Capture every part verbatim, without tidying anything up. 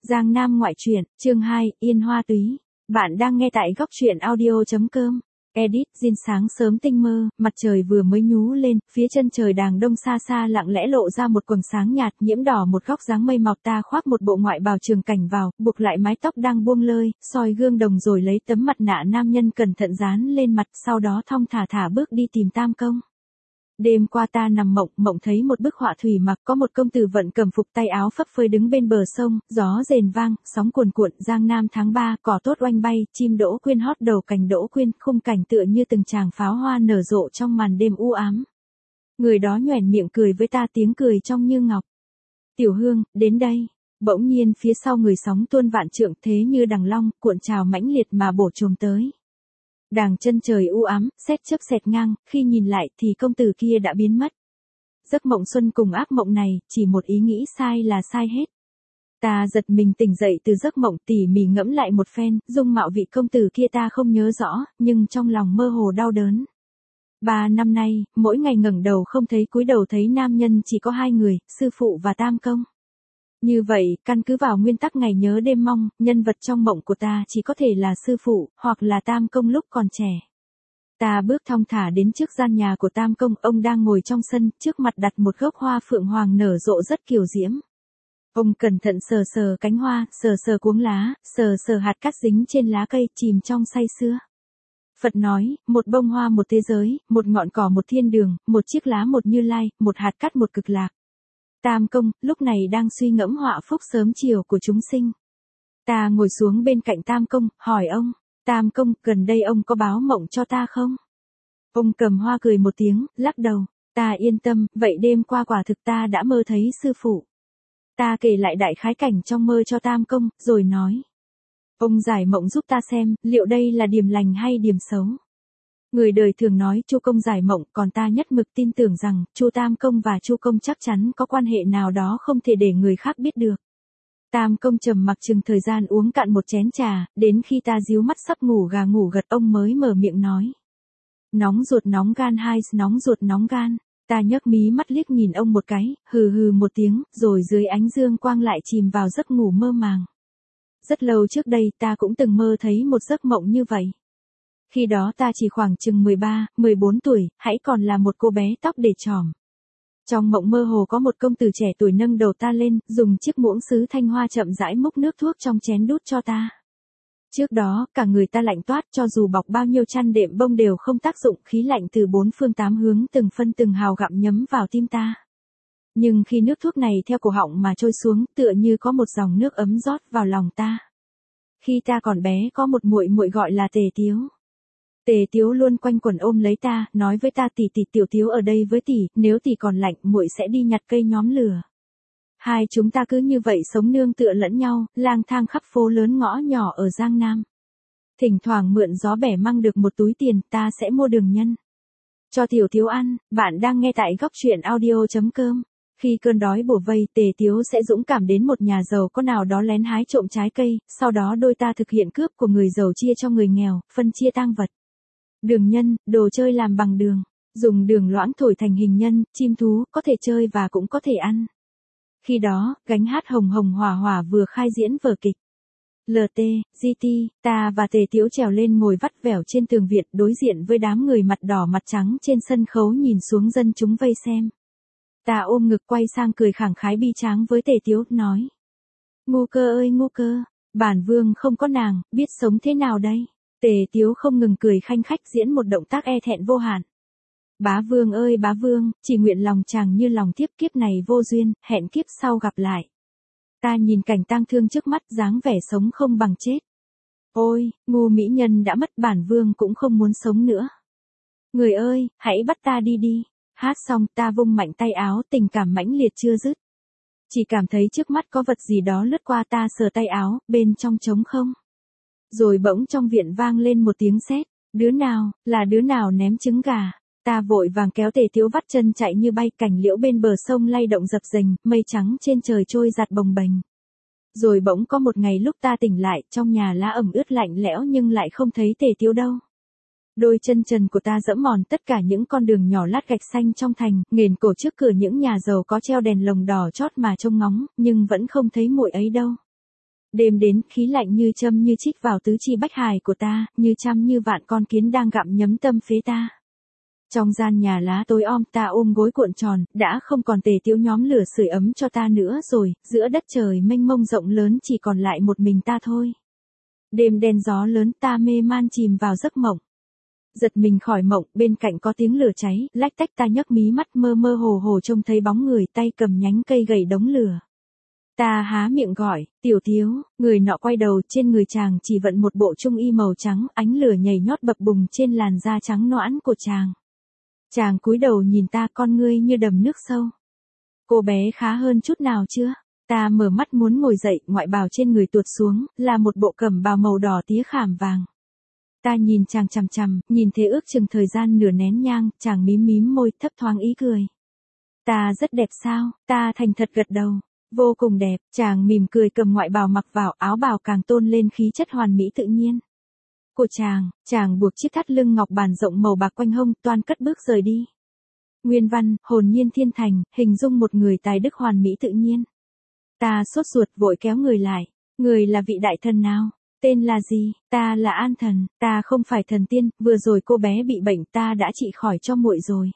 Giang Nam ngoại truyện, chương hai, Yên Hoa Túy. Bạn đang nghe tại góc truyện audio.com. Edit, Jin sáng sớm tinh mơ, mặt trời vừa mới nhú lên, phía chân trời đàng đông xa xa lặng lẽ lộ ra một quầng sáng nhạt, nhiễm đỏ một góc dáng mây mọc. Ta khoác một bộ ngoại bào trường cảnh vào, buộc lại mái tóc đang buông lơi, soi gương đồng rồi lấy tấm mặt nạ nam nhân cẩn thận dán lên mặt, sau đó thong thả thả bước đi tìm Tam Công. Đêm qua ta nằm mộng, mộng thấy một bức họa thủy mặc, có một công tử vận cầm phục tay áo phấp phới đứng bên bờ sông, gió rền vang, sóng cuồn cuộn, Giang Nam tháng ba, cỏ tốt oanh bay, chim đỗ quyên hót đầu cành đỗ quyên, khung cảnh tựa như từng tràng pháo hoa nở rộ trong màn đêm u ám. Người đó nhoẻn miệng cười với ta, tiếng cười trong như ngọc. Tiểu Hương, đến đây. Bỗng nhiên phía sau người sóng tuôn vạn trượng, thế như đằng long, cuộn trào mãnh liệt mà bổ chồm tới. Đàng chân trời u ám, sét chớp xẹt ngang, khi nhìn lại thì công tử kia đã biến mất. Giấc mộng xuân cùng ác mộng này, chỉ một ý nghĩ sai là sai hết. Ta giật mình tỉnh dậy từ giấc mộng, tỉ mỉ ngẫm lại một phen, dung mạo vị công tử kia ta không nhớ rõ, nhưng trong lòng mơ hồ đau đớn. Ba năm nay, mỗi ngày ngẩng đầu không thấy cúi đầu thấy nam nhân chỉ có hai người, sư phụ và Tam Công. Như vậy, căn cứ vào nguyên tắc ngày nhớ đêm mong, nhân vật trong mộng của ta chỉ có thể là sư phụ, hoặc là Tam Công lúc còn trẻ. Ta bước thong thả đến trước gian nhà của Tam Công, ông đang ngồi trong sân, trước mặt đặt một gốc hoa phượng hoàng nở rộ rất kiều diễm. Ông cẩn thận sờ sờ cánh hoa, sờ sờ cuống lá, sờ sờ hạt cát dính trên lá cây, chìm trong say sưa. Phật nói, một bông hoa một thế giới, một ngọn cỏ một thiên đường, một chiếc lá một Như Lai, một hạt cát một cực lạc. Tam Công, lúc này đang suy ngẫm họa phúc sớm chiều của chúng sinh. Ta ngồi xuống bên cạnh Tam Công, hỏi ông, Tam Công, gần đây ông có báo mộng cho ta không? Ông cầm hoa cười một tiếng, lắc đầu, ta yên tâm, vậy đêm qua quả thực ta đã mơ thấy sư phụ. Ta kể lại đại khái cảnh trong mơ cho Tam Công, rồi nói. Ông giải mộng giúp ta xem, liệu đây là điềm lành hay điềm xấu? Người đời thường nói Chu Công giải mộng, còn ta nhất mực tin tưởng rằng Chu Tam Công và Chu Công chắc chắn có quan hệ nào đó không thể để người khác biết được. Tam Công trầm mặc chừng thời gian uống cạn một chén trà, đến khi ta díu mắt sắp ngủ gà ngủ gật ông mới mở miệng nói. Nóng ruột nóng gan hai, nóng ruột nóng gan. Ta nhấc mí mắt liếc nhìn ông một cái, hừ hừ một tiếng, rồi dưới ánh dương quang lại chìm vào giấc ngủ mơ màng. Rất lâu trước đây ta cũng từng mơ thấy một giấc mộng như vậy. Khi đó ta chỉ khoảng chừng mười ba, mười bốn tuổi, hãy còn là một cô bé tóc để tròm. Trong mộng mơ hồ có một công tử trẻ tuổi nâng đầu ta lên, dùng chiếc muỗng sứ thanh hoa chậm rãi múc nước thuốc trong chén đút cho ta. Trước đó, cả người ta lạnh toát, cho dù bọc bao nhiêu chăn đệm bông đều không tác dụng, khí lạnh từ bốn phương tám hướng từng phân từng hào gặm nhấm vào tim ta. Nhưng khi nước thuốc này theo cổ họng mà trôi xuống, tựa như có một dòng nước ấm rót vào lòng ta. Khi ta còn bé có một muội muội gọi là Tề Tiếu. Tề Tiếu luôn quanh quẩn ôm lấy ta, nói với ta tỷ tỷ Tiểu Tiếu ở đây với tỷ, nếu tỷ còn lạnh, muội sẽ đi nhặt cây nhóm lửa. Hai chúng ta cứ như vậy sống nương tựa lẫn nhau, lang thang khắp phố lớn ngõ nhỏ ở Giang Nam. Thỉnh thoảng mượn gió bẻ măng được một túi tiền, ta sẽ mua đường nhân cho Tiểu Tiếu ăn. Bạn đang nghe tại góc truyện audio.com. Khi cơn đói bủa vây, Tề Tiếu sẽ dũng cảm đến một nhà giàu có nào đó lén hái trộm trái cây, sau đó đôi ta thực hiện cướp của người giàu chia cho người nghèo, phân chia tang vật. Đường nhân, đồ chơi làm bằng đường, dùng đường loãng thổi thành hình nhân, chim thú, có thể chơi và cũng có thể ăn. Khi đó, gánh hát Hồng Hồng Hỏa Hỏa vừa khai diễn vở kịch. lờ tê, giê tê, ta và Tề Tiếu trèo lên ngồi vắt vẻo trên tường viện đối diện với đám người mặt đỏ mặt trắng trên sân khấu nhìn xuống dân chúng vây xem. Ta ôm ngực quay sang cười khẳng khái bi tráng với Tề Tiếu, nói. Ngu cơ ơi ngu cơ, bản vương không có nàng, biết sống thế nào đây? Tề Tiếu không ngừng cười khanh khách diễn một động tác e thẹn vô hạn. Bá vương ơi bá vương, chỉ nguyện lòng chàng như lòng thiếp, kiếp này vô duyên, hẹn kiếp sau gặp lại. Ta nhìn cảnh tang thương trước mắt, dáng vẻ sống không bằng chết. Ôi, ngu mỹ nhân đã mất, bản vương cũng không muốn sống nữa. Người ơi, hãy bắt ta đi đi. Hát xong ta vung mạnh tay áo, tình cảm mãnh liệt chưa dứt. Chỉ cảm thấy trước mắt có vật gì đó lướt qua, ta sờ tay áo, bên trong trống không. Rồi bỗng trong viện vang lên một tiếng sét. Đứa nào, là đứa nào ném trứng gà? Ta vội vàng kéo Tề Tiếu vắt chân chạy như bay, cành liễu bên bờ sông lay động dập dềnh, mây trắng trên trời trôi giạt bồng bềnh. Rồi bỗng có một ngày lúc ta tỉnh lại, trong nhà lá ẩm ướt lạnh lẽo nhưng lại không thấy Tề Tiếu đâu. Đôi chân trần của ta dẫm mòn tất cả những con đường nhỏ lát gạch xanh trong thành, nghền cổ trước cửa những nhà giàu có treo đèn lồng đỏ chót mà trông ngóng, nhưng vẫn không thấy muội ấy đâu. Đêm đến, khí lạnh như châm như chích vào tứ chi bách hải của ta, như trăm như vạn con kiến đang gặm nhấm tâm phế ta. Trong gian nhà lá tối om, ta ôm gối cuộn tròn, đã không còn tề tiếu nhóm lửa sưởi ấm cho ta nữa rồi, giữa đất trời mênh mông rộng lớn chỉ còn lại một mình ta thôi. Đêm đen gió lớn, ta mê man chìm vào giấc mộng. Giật mình khỏi mộng, bên cạnh có tiếng lửa cháy, lách tách ta nhấc mí mắt mơ mơ hồ hồ trông thấy bóng người tay cầm nhánh cây gầy đống lửa. Ta há miệng gọi, tiểu thiếu, người nọ quay đầu, trên người chàng chỉ vận một bộ trung y màu trắng, ánh lửa nhảy nhót bập bùng trên làn da trắng nõn của chàng. Chàng cúi đầu nhìn ta, con ngươi như đầm nước sâu. Cô bé khá hơn chút nào chưa? Ta mở mắt muốn ngồi dậy, ngoại bào trên người tuột xuống, là một bộ cẩm bào màu đỏ tía khảm vàng. Ta nhìn chàng chằm chằm, nhìn thế ước chừng thời gian nửa nén nhang, chàng mím mím môi, thấp thoáng ý cười. Ta rất đẹp sao? Ta thành thật gật đầu. Vô cùng đẹp, chàng mỉm cười cầm ngoại bào mặc vào, áo bào càng tôn lên khí chất hoàn mỹ tự nhiên của chàng. Chàng buộc chiếc thắt lưng ngọc bàn rộng màu bạc quanh hông, toan cất bước rời đi. Nguyên văn, hồn nhiên thiên thành, hình dung một người tài đức hoàn mỹ tự nhiên. Ta sốt ruột vội kéo người lại. Người là vị đại thần nào? Tên là gì? Ta là An Thần, ta không phải thần tiên, vừa rồi cô bé bị bệnh ta đã trị khỏi cho muội rồi.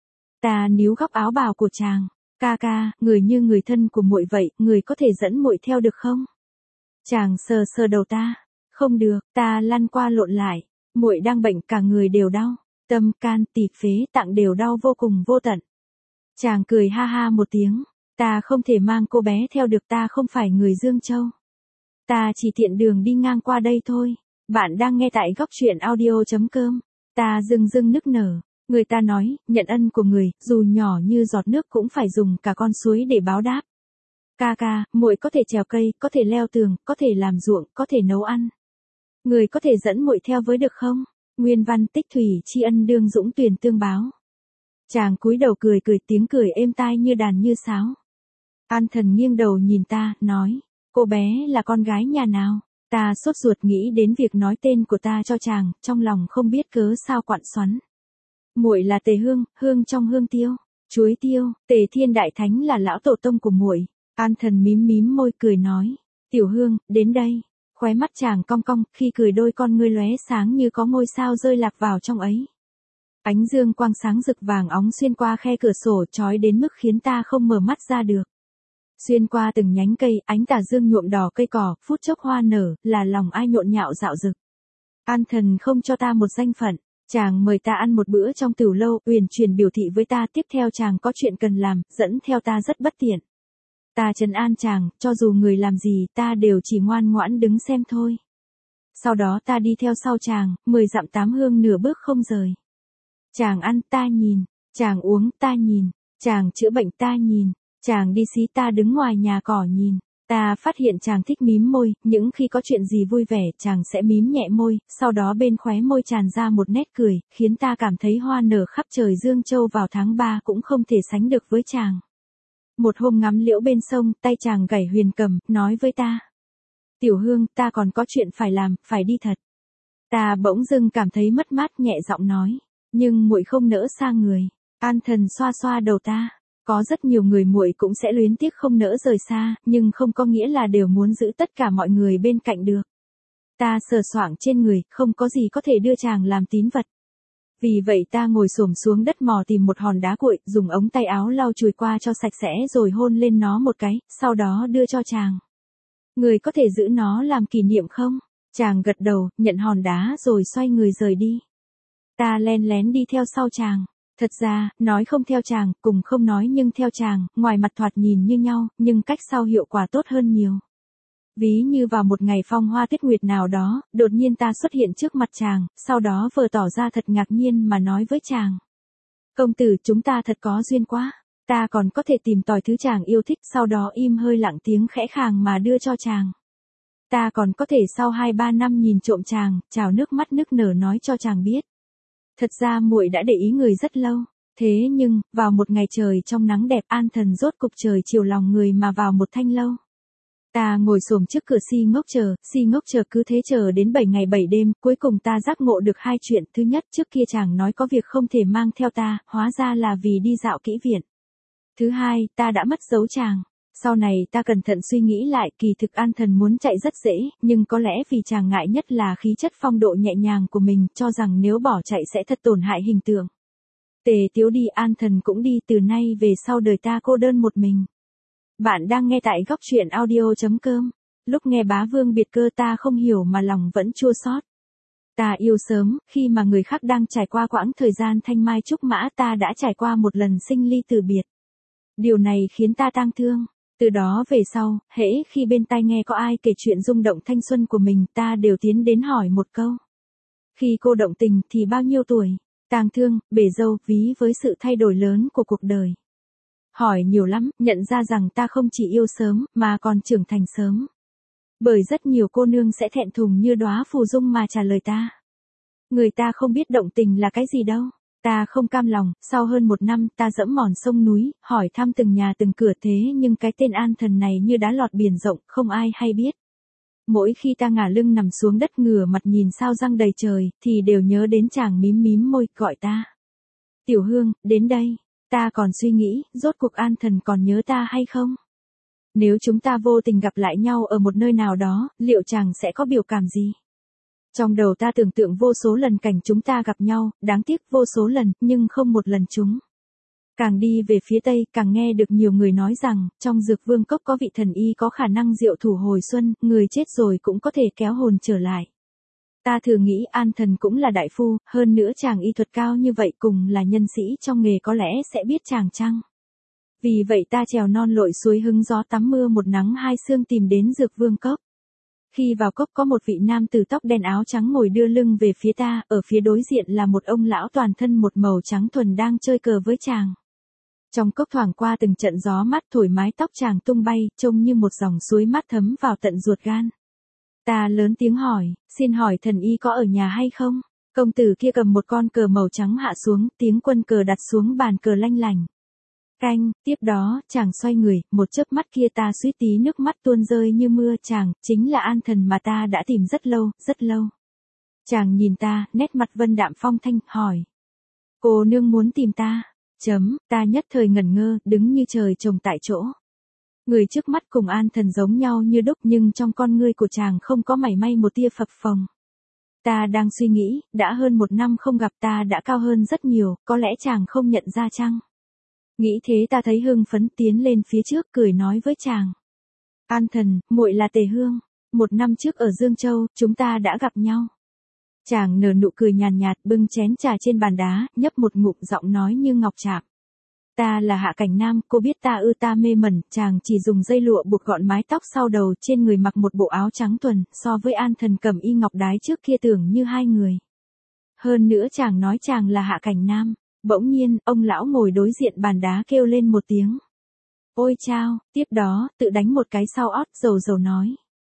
Ta níu góc áo bào của chàng. Ca ca, người như người thân của muội vậy, người có thể dẫn muội theo được không? Chàng sờ sờ đầu ta. Không được, ta lăn qua lộn lại. Muội đang bệnh, cả người đều đau. Tâm, can, tỳ, phế, tạng đều đau vô cùng vô tận. Chàng cười ha ha một tiếng. Ta không thể mang cô bé theo được, ta không phải người Dương Châu. Ta chỉ tiện đường đi ngang qua đây thôi. Bạn đang nghe tại góc truyện audio chấm com. Ta rưng rưng nức nở. Người ta nói, nhận ân của người, dù nhỏ như giọt nước cũng phải dùng cả con suối để báo đáp. Ca ca, muội có thể trèo cây, có thể leo tường, có thể làm ruộng, có thể nấu ăn. Người có thể dẫn muội theo với được không? Nguyên văn, tích thủy tri ân đương dũng tuyền tương báo. Chàng cúi đầu cười cười, tiếng cười êm tai như đàn như sáo. An Thần nghiêng đầu nhìn ta, nói, cô bé là con gái nhà nào? Ta sốt ruột nghĩ đến việc nói tên của ta cho chàng, trong lòng không biết cớ sao quặn xoắn. Muội là Tề Hương, hương trong hương tiêu, chuối tiêu, Tề Thiên Đại Thánh là lão tổ tông của muội. An Thần mím mím môi cười nói, tiểu Hương, đến đây. Khóe mắt chàng cong cong, khi cười đôi con ngươi lóe sáng như có ngôi sao rơi lạc vào trong ấy. Ánh dương quang sáng rực vàng óng xuyên qua khe cửa sổ, chói đến mức khiến ta không mở mắt ra được. Xuyên qua từng nhánh cây, ánh tà dương nhuộm đỏ cây cỏ, phút chốc hoa nở, là lòng ai nhộn nhạo dạo dực. An Thần không cho ta một danh phận. Chàng mời ta ăn một bữa trong tửu lâu, uyển chuyển biểu thị với ta tiếp theo chàng có chuyện cần làm, dẫn theo ta rất bất tiện. Ta trấn an chàng, cho dù người làm gì ta đều chỉ ngoan ngoãn đứng xem thôi. Sau đó ta đi theo sau chàng, mười dặm tám hương nửa bước không rời. Chàng ăn ta nhìn, chàng uống ta nhìn, chàng chữa bệnh ta nhìn, chàng đi xí ta đứng ngoài nhà cỏ nhìn. Ta phát hiện chàng thích mím môi, những khi có chuyện gì vui vẻ chàng sẽ mím nhẹ môi, sau đó bên khóe môi tràn ra một nét cười, khiến ta cảm thấy hoa nở khắp trời Dương Châu vào tháng ba cũng không thể sánh được với chàng. Một hôm ngắm liễu bên sông, tay chàng gảy huyền cầm, nói với ta. Tiểu Hương, ta còn có chuyện phải làm, phải đi thật. Ta bỗng dưng cảm thấy mất mát, nhẹ giọng nói, nhưng muội không nỡ xa người. An Thần xoa xoa đầu ta. Có rất nhiều người muội cũng sẽ luyến tiếc không nỡ rời xa, nhưng không có nghĩa là đều muốn giữ tất cả mọi người bên cạnh được. Ta sờ soạng trên người, không có gì có thể đưa chàng làm tín vật. Vì vậy ta ngồi xổm xuống đất mò tìm một hòn đá cuội, dùng ống tay áo lau chùi qua cho sạch sẽ rồi hôn lên nó một cái, sau đó đưa cho chàng. Người có thể giữ nó làm kỷ niệm không? Chàng gật đầu, nhận hòn đá rồi xoay người rời đi. Ta len lén đi theo sau chàng. Thật ra, nói không theo chàng, cùng không nói nhưng theo chàng, ngoài mặt thoạt nhìn như nhau, nhưng cách sau hiệu quả tốt hơn nhiều. Ví như vào một ngày phong hoa tuyết nguyệt nào đó, đột nhiên ta xuất hiện trước mặt chàng, sau đó vờ tỏ ra thật ngạc nhiên mà nói với chàng. Công tử, chúng ta thật có duyên quá. Ta còn có thể tìm tòi thứ chàng yêu thích, sau đó im hơi lặng tiếng khẽ khàng mà đưa cho chàng. Ta còn có thể sau hai ba năm nhìn trộm chàng, trào nước mắt nức nở nói cho chàng biết. Thật ra muội đã để ý người rất lâu, thế nhưng, vào một ngày trời trong nắng đẹp, An Thần rốt cục trời chiều lòng người mà vào một thanh lâu. Ta ngồi xổm trước cửa si ngốc chờ, si ngốc chờ cứ thế chờ đến bảy ngày bảy đêm, cuối cùng ta giác ngộ được hai chuyện. Thứ nhất, trước kia chàng nói có việc không thể mang theo ta, hóa ra là vì đi dạo kỹ viện. Thứ hai, ta đã mất dấu chàng. Sau này ta cẩn thận suy nghĩ lại, kỳ thực An Thần muốn chạy rất dễ, nhưng có lẽ vì chàng ngại nhất là khí chất phong độ nhẹ nhàng của mình, cho rằng nếu bỏ chạy sẽ thật tổn hại hình tượng. Tề Tiếu đi, An Thần cũng đi, từ nay về sau đời ta cô đơn một mình. Bạn đang nghe tại góc truyện audio.com. Lúc nghe Bá Vương biệt cơ ta không hiểu mà lòng vẫn chua xót. Ta yêu sớm, khi mà người khác đang trải qua quãng thời gian thanh mai trúc mã, ta đã trải qua một lần sinh ly từ biệt. Điều này khiến ta tang thương. Từ đó về sau, hễ khi bên tai nghe có ai kể chuyện rung động thanh xuân của mình, ta đều tiến đến hỏi một câu. Khi cô động tình thì bao nhiêu tuổi? Tang thương, bể dâu, ví với sự thay đổi lớn của cuộc đời. Hỏi nhiều lắm, nhận ra rằng ta không chỉ yêu sớm, mà còn trưởng thành sớm. Bởi rất nhiều cô nương sẽ thẹn thùng như đóa phù dung mà trả lời ta. Người ta không biết động tình là cái gì đâu. Ta không cam lòng, sau hơn một năm ta dẫm mòn sông núi, hỏi thăm từng nhà từng cửa, thế nhưng cái tên An Thần này như đá lọt biển rộng, không ai hay biết. Mỗi khi ta ngả lưng nằm xuống đất ngửa mặt nhìn sao răng đầy trời, thì đều nhớ đến chàng mím mím môi, gọi ta. Tiểu Hương, đến đây. Ta còn suy nghĩ, rốt cuộc An Thần còn nhớ ta hay không? Nếu chúng ta vô tình gặp lại nhau ở một nơi nào đó, liệu chàng sẽ có biểu cảm gì? Trong đầu ta tưởng tượng vô số lần cảnh chúng ta gặp nhau, đáng tiếc vô số lần, nhưng không một lần chúng. Càng đi về phía Tây, càng nghe được nhiều người nói rằng, trong Dược Vương Cốc có vị thần y có khả năng diệu thủ hồi xuân, người chết rồi cũng có thể kéo hồn trở lại. Ta thường nghĩ An Thần cũng là đại phu, hơn nữa chàng y thuật cao như vậy, cùng là nhân sĩ trong nghề có lẽ sẽ biết chàng chăng. Vì vậy ta trèo non lội suối hứng gió tắm mưa một nắng hai sương tìm đến Dược Vương Cốc. Khi vào cốc có một vị nam tử tóc đen áo trắng ngồi đưa lưng về phía ta, ở phía đối diện là một ông lão toàn thân một màu trắng thuần đang chơi cờ với chàng. Trong cốc thoảng qua từng trận gió mát thổi mái tóc chàng tung bay, trông như một dòng suối mát thấm vào tận ruột gan. Ta lớn tiếng hỏi, xin hỏi thần y có ở nhà hay không? Công tử kia cầm một con cờ màu trắng hạ xuống, tiếng quân cờ đặt xuống bàn cờ lanh lành. Canh, tiếp đó, chàng xoay người, một chớp mắt kia ta suýt tí nước mắt tuôn rơi như mưa, chàng, chính là An Thần mà ta đã tìm rất lâu, rất lâu. Chàng nhìn ta, nét mặt vân đạm phong thanh, hỏi. Cô nương muốn tìm ta? Chấm, ta nhất thời ngẩn ngơ, đứng như trời trồng tại chỗ. Người trước mắt cùng An Thần giống nhau như đúc, nhưng trong con ngươi của chàng không có mảy may một tia phập phồng. Ta đang suy nghĩ, đã hơn một năm không gặp, ta đã cao hơn rất nhiều, có lẽ chàng không nhận ra chăng? Nghĩ thế ta thấy hưng phấn, tiến lên phía trước cười nói với chàng. An Thần, muội là Tề Hương. Một năm trước ở Dương Châu, chúng ta đã gặp nhau. Chàng nở nụ cười nhàn nhạt, bưng chén trà trên bàn đá, nhấp một ngụm, giọng nói như ngọc chạm. Ta là Hạ Cảnh Nam, cô biết ta ư? Ta mê mẩn, chàng chỉ dùng dây lụa buộc gọn mái tóc sau đầu, trên người mặc một bộ áo trắng thuần, so với An Thần cầm y ngọc đái trước kia tưởng như hai người. Hơn nữa chàng nói chàng là Hạ Cảnh Nam. Bỗng nhiên, ông lão ngồi đối diện bàn đá kêu lên một tiếng. Ôi chao, tiếp đó, tự đánh một cái sau ót, dầu dầu nói.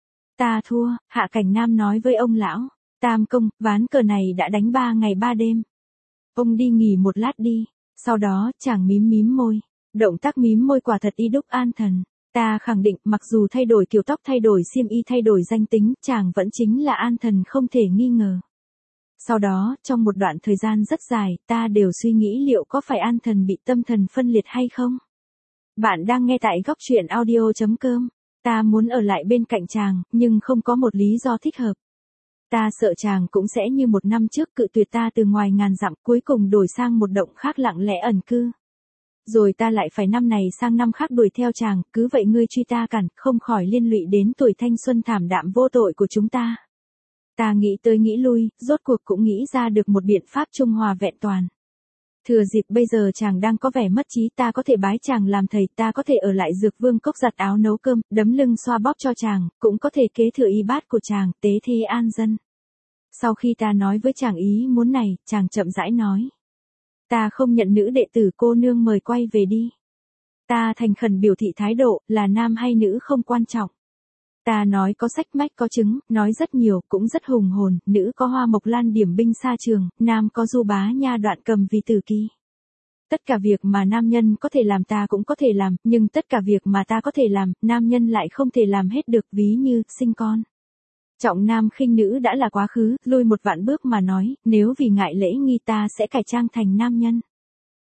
Ta thua, Hạ Cảnh Nam nói với ông lão. Tam công, ván cờ này đã đánh ba ngày ba đêm. Ông đi nghỉ một lát đi. Sau đó, chàng mím mím môi. Động tác mím môi quả thật y đúc An Thần. Ta khẳng định, mặc dù thay đổi kiểu tóc, thay đổi xiêm y, thay đổi danh tính, chàng vẫn chính là An Thần không thể nghi ngờ. Sau đó, trong một đoạn thời gian rất dài, ta đều suy nghĩ liệu có phải An Thần bị tâm thần phân liệt hay không? Bạn đang nghe tại góc truyện audio.com. Ta muốn ở lại bên cạnh chàng, nhưng không có một lý do thích hợp. Ta sợ chàng cũng sẽ như một năm trước cự tuyệt ta từ ngoài ngàn dặm, cuối cùng đổi sang một động khác lặng lẽ ẩn cư. Rồi ta lại phải năm này sang năm khác đuổi theo chàng, cứ vậy ngươi truy ta cản, không khỏi liên lụy đến tuổi thanh xuân thảm đạm vô tội của chúng ta. Ta nghĩ tới nghĩ lui, rốt cuộc cũng nghĩ ra được một biện pháp trung hòa vẹn toàn. Thừa dịp bây giờ chàng đang có vẻ mất trí, ta có thể bái chàng làm thầy, ta có thể ở lại Dược Vương Cốc giặt áo nấu cơm, đấm lưng xoa bóp cho chàng, cũng có thể kế thừa y bát của chàng, tế thế an dân. Sau khi ta nói với chàng ý muốn này, chàng chậm rãi nói. Ta không nhận nữ đệ tử, cô nương mời quay về đi. Ta thành khẩn biểu thị thái độ, là nam hay nữ không quan trọng. Ta nói có sách mách có chứng, nói rất nhiều, cũng rất hùng hồn, nữ có Hoa Mộc Lan điểm binh xa trường, nam có Du Bá Nha đoạn cầm vì tử kỳ. Tất cả việc mà nam nhân có thể làm ta cũng có thể làm, nhưng tất cả việc mà ta có thể làm, nam nhân lại không thể làm hết được, ví như, sinh con. Trọng nam khinh nữ đã là quá khứ, lui một vạn bước mà nói, nếu vì ngại lễ nghi ta sẽ cải trang thành nam nhân.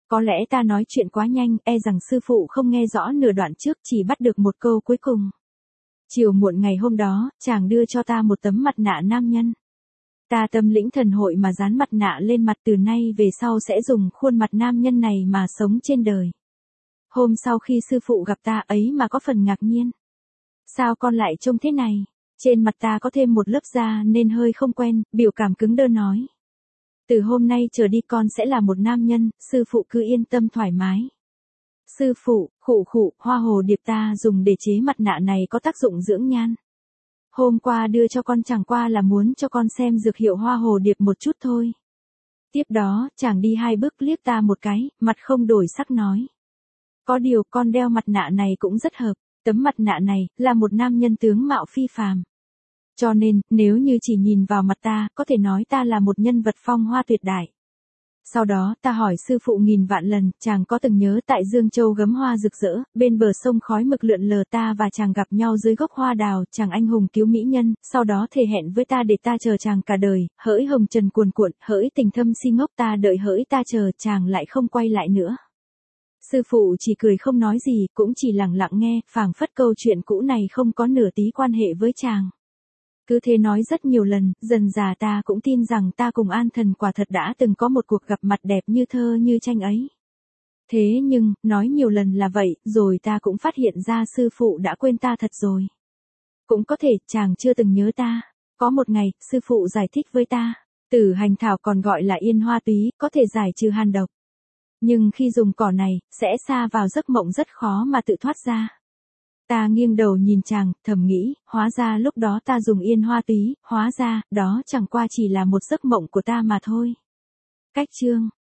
Có lẽ ta nói chuyện quá nhanh, e rằng sư phụ không nghe rõ nửa đoạn trước, chỉ bắt được một câu cuối cùng. Chiều muộn ngày hôm đó, chàng đưa cho ta một tấm mặt nạ nam nhân. Ta tâm lĩnh thần hội mà dán mặt nạ lên mặt, từ nay về sau sẽ dùng khuôn mặt nam nhân này mà sống trên đời. Hôm sau khi sư phụ gặp ta ấy mà có phần ngạc nhiên. Sao con lại trông thế này? Trên mặt ta có thêm một lớp da nên hơi không quen, biểu cảm cứng đơ nói. Từ hôm nay trở đi con sẽ là một nam nhân, sư phụ cứ yên tâm thoải mái. Sư phụ, khụ khụ, hoa hồ điệp ta dùng để chế mặt nạ này có tác dụng dưỡng nhan. Hôm qua đưa cho con chẳng qua là muốn cho con xem dược hiệu hoa hồ điệp một chút thôi. Tiếp đó, chàng đi hai bước liếc ta một cái, mặt không đổi sắc nói. Có điều con đeo mặt nạ này cũng rất hợp, tấm mặt nạ này là một nam nhân tướng mạo phi phàm. Cho nên, nếu như chỉ nhìn vào mặt ta, có thể nói ta là một nhân vật phong hoa tuyệt đại. Sau đó, ta hỏi sư phụ nghìn vạn lần, chàng có từng nhớ tại Dương Châu gấm hoa rực rỡ, bên bờ sông khói mực lượn lờ ta và chàng gặp nhau dưới gốc hoa đào, chàng anh hùng cứu mỹ nhân, sau đó thề hẹn với ta để ta chờ chàng cả đời, hỡi hồng trần cuồn cuộn, hỡi tình thâm si ngốc ta đợi hỡi ta chờ, chàng lại không quay lại nữa. Sư phụ chỉ cười không nói gì, cũng chỉ lặng lặng nghe, phảng phất câu chuyện cũ này không có nửa tí quan hệ với chàng. Cứ thế nói rất nhiều lần, dần dà ta cũng tin rằng ta cùng An Thần quả thật đã từng có một cuộc gặp mặt đẹp như thơ như tranh ấy. Thế nhưng, nói nhiều lần là vậy, rồi ta cũng phát hiện ra sư phụ đã quên ta thật rồi. Cũng có thể, chàng chưa từng nhớ ta. Có một ngày, sư phụ giải thích với ta, tử hành thảo còn gọi là yên hoa túy, có thể giải trừ hàn độc. Nhưng khi dùng cỏ này, sẽ sa vào giấc mộng rất khó mà tự thoát ra. Ta nghiêng đầu nhìn chàng, thầm nghĩ, hóa ra lúc đó ta dùng yên hoa túy, hóa ra, đó chẳng qua chỉ là một giấc mộng của ta mà thôi. Cách chương